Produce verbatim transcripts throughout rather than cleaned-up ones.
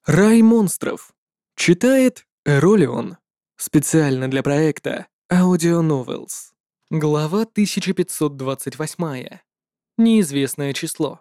Рай монстров. Читает Эролион. Специально для проекта Audio Novels. Глава тысяча пятьсот двадцать восемь. Неизвестное число.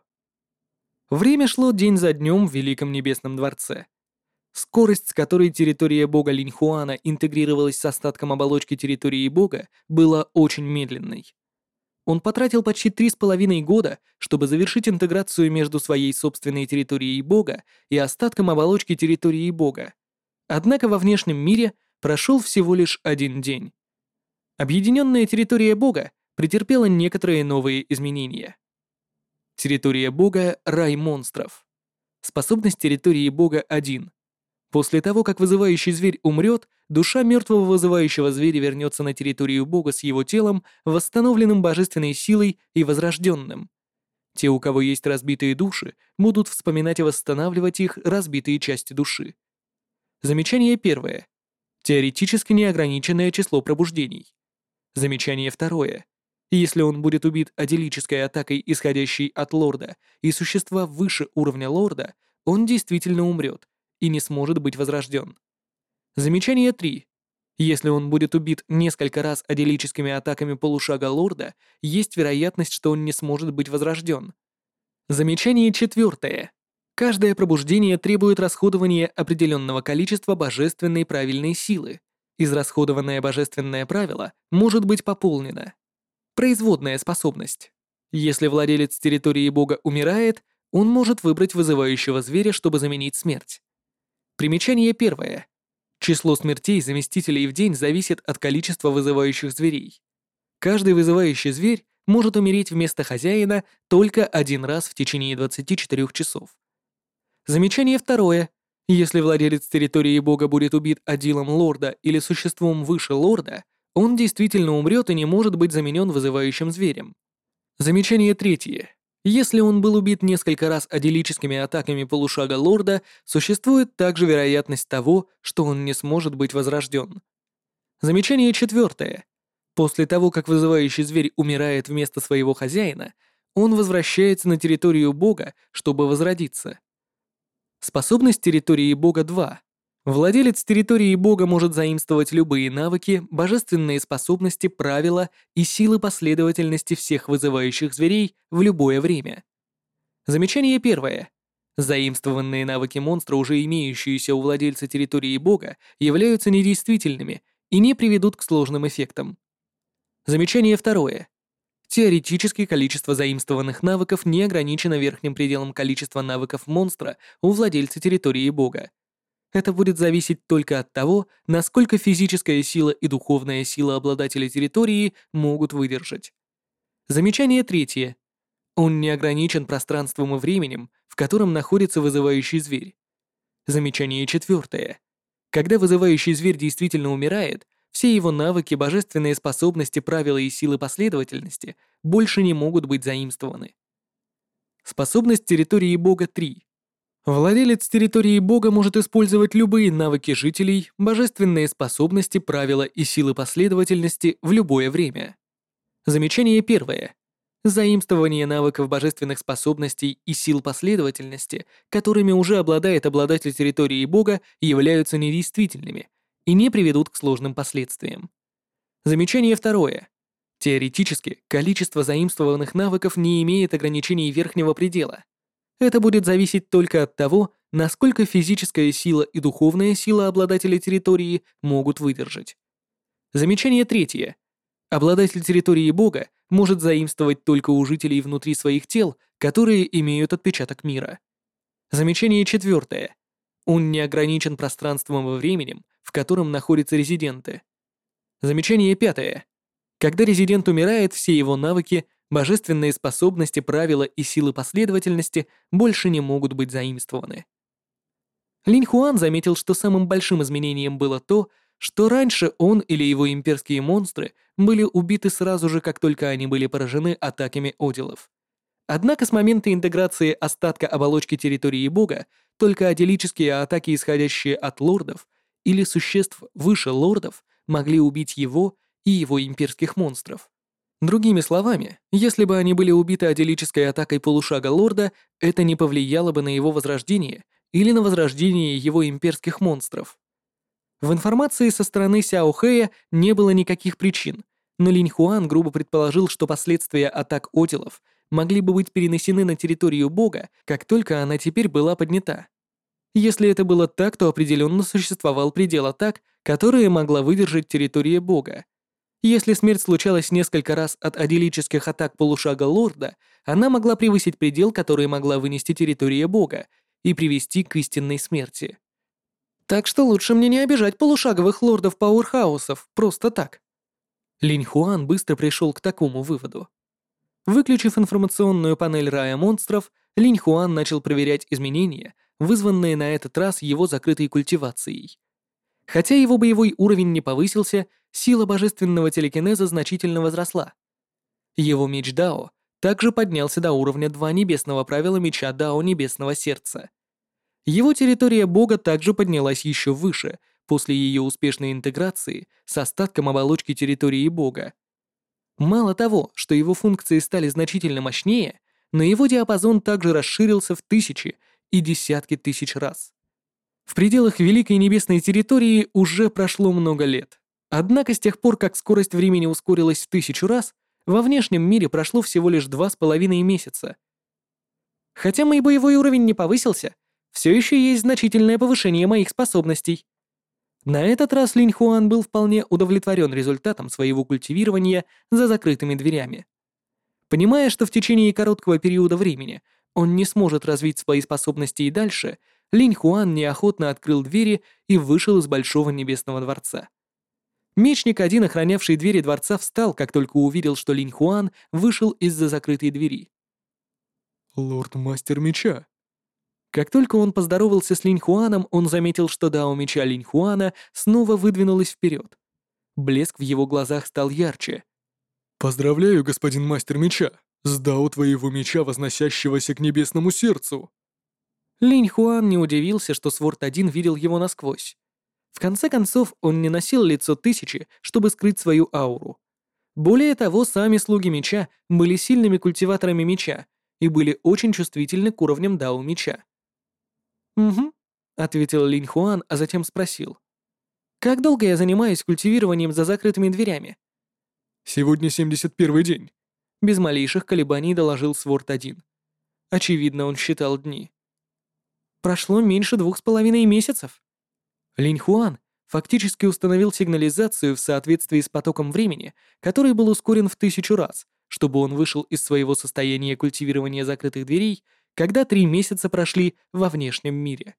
Время шло день за днем в Великом Небесном Дворце. Скорость, с которой территория бога Линьхуана интегрировалась с остатком оболочки территории бога, была очень медленной. Он потратил почти три с половиной года, чтобы завершить интеграцию между своей собственной территорией бога и остатком оболочки территории бога. Однако во внешнем мире прошел всего лишь один день. Объединенная территория бога претерпела некоторые новые изменения. Территория бога — рай монстров. Способность территории бога один. После того, как вызывающий зверь умрет, душа мертвого вызывающего зверя вернется на территорию бога с его телом, восстановленным божественной силой и возрожденным. Те, у кого есть разбитые души, будут вспоминать и восстанавливать их разбитые части души. Замечание первое. Теоретически неограниченное число пробуждений. Замечание второе. Если он будет убит аделической атакой, исходящей от лорда, и существа выше уровня лорда, он действительно умрет и не сможет быть возрожден. Замечание три. Если он будет убит несколько раз аделическими атаками полушага лорда, есть вероятность, что он не сможет быть возрожден. Замечание четвертое. Каждое пробуждение требует расходования определенного количества божественной правильной силы. Израсходованное божественное правило может быть пополнено. Производная способность. Если владелец территории бога умирает, он может выбрать вызывающего зверя, чтобы заменить смерть. Примечание первое. Число смертей заместителей в день зависит от количества вызывающих зверей. Каждый вызывающий зверь может умереть вместо хозяина только один раз в течение двадцати четырёх часов. Замечание второе. Если владелец территории бога будет убит адилом лорда или существом выше лорда, он действительно умрет и не может быть заменен вызывающим зверем. Замечание третье. Если он был убит несколько раз аделическими атаками полушага лорда, существует также вероятность того, что он не сможет быть возрожден. Замечание четвертое. После того, как вызывающий зверь умирает вместо своего хозяина, он возвращается на территорию бога, чтобы возродиться. Способность территории бога два. Владелец территории бога может заимствовать любые навыки, божественные способности, правила и силы последовательности всех вызывающих зверей в любое время. Замечание первое. Заимствованные навыки монстра, уже имеющиеся у владельца территории бога, являются недействительными и не приведут к сложным эффектам. Замечание второе. Теоретически количество заимствованных навыков не ограничено верхним пределом количества навыков монстра у владельца территории бога. Это будет зависеть только от того, насколько физическая сила и духовная сила обладателя территории могут выдержать. Замечание третье. Он не ограничен пространством и временем, в котором находится вызывающий зверь. Замечание четвертое. Когда вызывающий зверь действительно умирает, все его навыки, божественные способности, правила и силы последовательности больше не могут быть заимствованы. Способность территории бога три. Владелец территории бога может использовать любые навыки жителей, божественные способности, правила и силы последовательности в любое время. Замечание первое. Заимствование навыков божественных способностей и сил последовательности, которыми уже обладает обладатель территории бога, являются недействительными и не приведут к сложным последствиям. Замечание второе. Теоретически, количество заимствованных навыков не имеет ограничений верхнего предела. Это будет зависеть только от того, насколько физическая сила и духовная сила обладателя территории могут выдержать. Замечание третье. Обладатель территории бога может заимствовать только у жителей внутри своих тел, которые имеют отпечаток мира. Замечание четвертое. Он не ограничен пространством и временем, в котором находятся резиденты. Замечание пятое. Когда резидент умирает, все его навыки, божественные способности, правила и силы последовательности больше не могут быть заимствованы. Линь Хуан заметил, что самым большим изменением было то, что раньше он или его имперские монстры были убиты сразу же, как только они были поражены атаками одилов. Однако с момента интеграции остатка оболочки территории бога только аделические атаки, исходящие от лордов или существ выше лордов, могли убить его и его имперских монстров. Другими словами, если бы они были убиты аделической атакой полушага лорда, это не повлияло бы на его возрождение или на возрождение его имперских монстров. В информации со стороны Сяо Хэя не было никаких причин, но Линь Хуан грубо предположил, что последствия атак отелов могли бы быть перенесены на территорию бога, как только она теперь была поднята. Если это было так, то определенно существовал предел атак, которые могла выдержать территория бога. Если смерть случалась несколько раз от адилических атак полушага лорда, она могла превысить предел, который могла вынести территория бога, и привести к истинной смерти. Так что лучше мне не обижать полушаговых лордов-пауэрхаусов просто так. Линь Хуан быстро пришел к такому выводу. Выключив информационную панель рая монстров, Линь Хуан начал проверять изменения, вызванные на этот раз его закрытой культивацией. Хотя его боевой уровень не повысился, сила божественного телекинеза значительно возросла. Его меч Дао также поднялся до уровня два небесного правила меча Дао Небесного Сердца. Его территория бога также поднялась еще выше, после ее успешной интеграции с остатком оболочки территории бога. Мало того, что его функции стали значительно мощнее, но его диапазон также расширился в тысячи и десятки тысяч раз. В пределах Великой Небесной территории уже прошло много лет. Однако с тех пор, как скорость времени ускорилась в тысячу раз, во внешнем мире прошло всего лишь два с половиной месяца. Хотя мой боевой уровень не повысился, все еще есть значительное повышение моих способностей. На этот раз Линь Хуан был вполне удовлетворен результатом своего культивирования за закрытыми дверями. Понимая, что в течение короткого периода времени он не сможет развить свои способности и дальше, Линь Хуан неохотно открыл двери и вышел из Большого Небесного Дворца. Мечник, один охранявший двери дворца, встал, как только увидел, что Линь Хуан вышел из-за закрытой двери. «Лорд-мастер меча!» Как только он поздоровался с Линь Хуаном, он заметил, что дао меча Линь Хуана снова выдвинулась вперед. Блеск в его глазах стал ярче. «Поздравляю, господин мастер меча, с дао твоего меча, возносящегося к небесному сердцу!» Линь Хуан не удивился, что Сворд один видел его насквозь. В конце концов, он не носил лицо тысячи, чтобы скрыть свою ауру. Более того, сами слуги меча были сильными культиваторами меча и были очень чувствительны к уровням дао меча. «Угу», — ответил Линь Хуан, а затем спросил. «Как долго я занимаюсь культивированием за закрытыми дверями?» «Сегодня семьдесят первый день», — без малейших колебаний доложил Сворд один. Очевидно, он считал дни. «Прошло меньше двух с половиной месяцев». Линь Хуан фактически установил сигнализацию в соответствии с потоком времени, который был ускорен в тысячу раз, чтобы он вышел из своего состояния культивирования закрытых дверей, когда три месяца прошли во внешнем мире.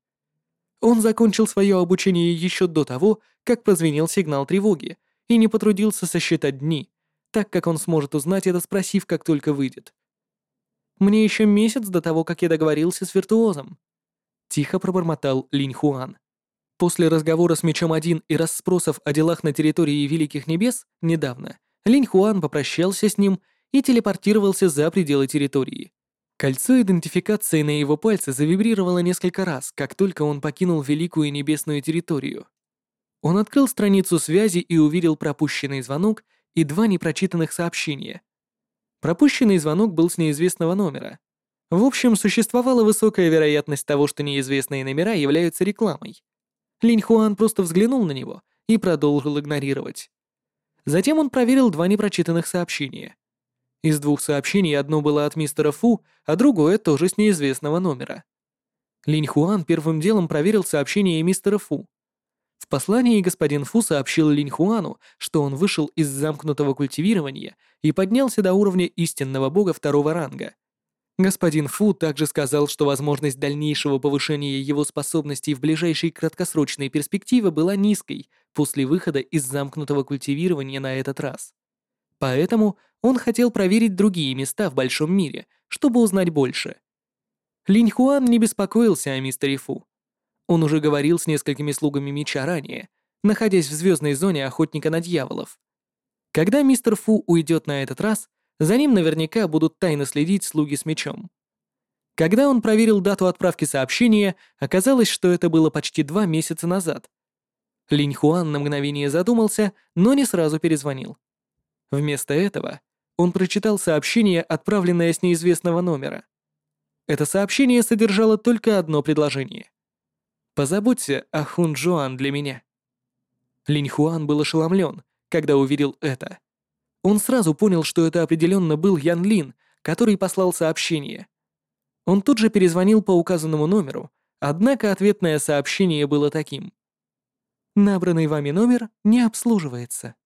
Он закончил свое обучение еще до того, как прозвенел сигнал тревоги, и не потрудился сосчитать дни, так как он сможет узнать это, спросив, как только выйдет. «Мне еще месяц до того, как я договорился с виртуозом», — тихо пробормотал Линь Хуан. После разговора с Мечом один и расспросов о делах на территории Великих Небес недавно, Линь Хуан попрощался с ним и телепортировался за пределы территории. Кольцо идентификации на его пальце завибрировало несколько раз, как только он покинул Великую Небесную территорию. Он открыл страницу связи и увидел пропущенный звонок и два непрочитанных сообщения. Пропущенный звонок был с неизвестного номера. В общем, существовала высокая вероятность того, что неизвестные номера являются рекламой. Линь Хуан просто взглянул на него и продолжил игнорировать. Затем он проверил два непрочитанных сообщения. Из двух сообщений одно было от мистера Фу, а другое тоже с неизвестного номера. Линь Хуан первым делом проверил сообщение мистера Фу. В послании господин Фу сообщил Линь Хуану, что он вышел из замкнутого культивирования и поднялся до уровня истинного бога второго ранга. Господин Фу также сказал, что возможность дальнейшего повышения его способностей в ближайшей краткосрочной перспективе была низкой после выхода из замкнутого культивирования на этот раз. Поэтому он хотел проверить другие места в большом мире, чтобы узнать больше. Линь Хуан не беспокоился о мистере Фу. Он уже говорил с несколькими слугами меча ранее, находясь в звездной зоне охотника на дьяволов. Когда мистер Фу уйдет на этот раз, за ним наверняка будут тайно следить слуги с мечом. Когда он проверил дату отправки сообщения, оказалось, что это было почти два месяца назад. Линь Хуан на мгновение задумался, но не сразу перезвонил. Вместо этого он прочитал сообщение, отправленное с неизвестного номера. Это сообщение содержало только одно предложение. Позаботься о Хун Джоан для меня». Линь Хуан был ошеломлен, когда увидел это. Он сразу понял, что это определенно был Ян Лин, который послал сообщение. Он тут же перезвонил по указанному номеру, однако ответное сообщение было таким: «Набранный вами номер не обслуживается».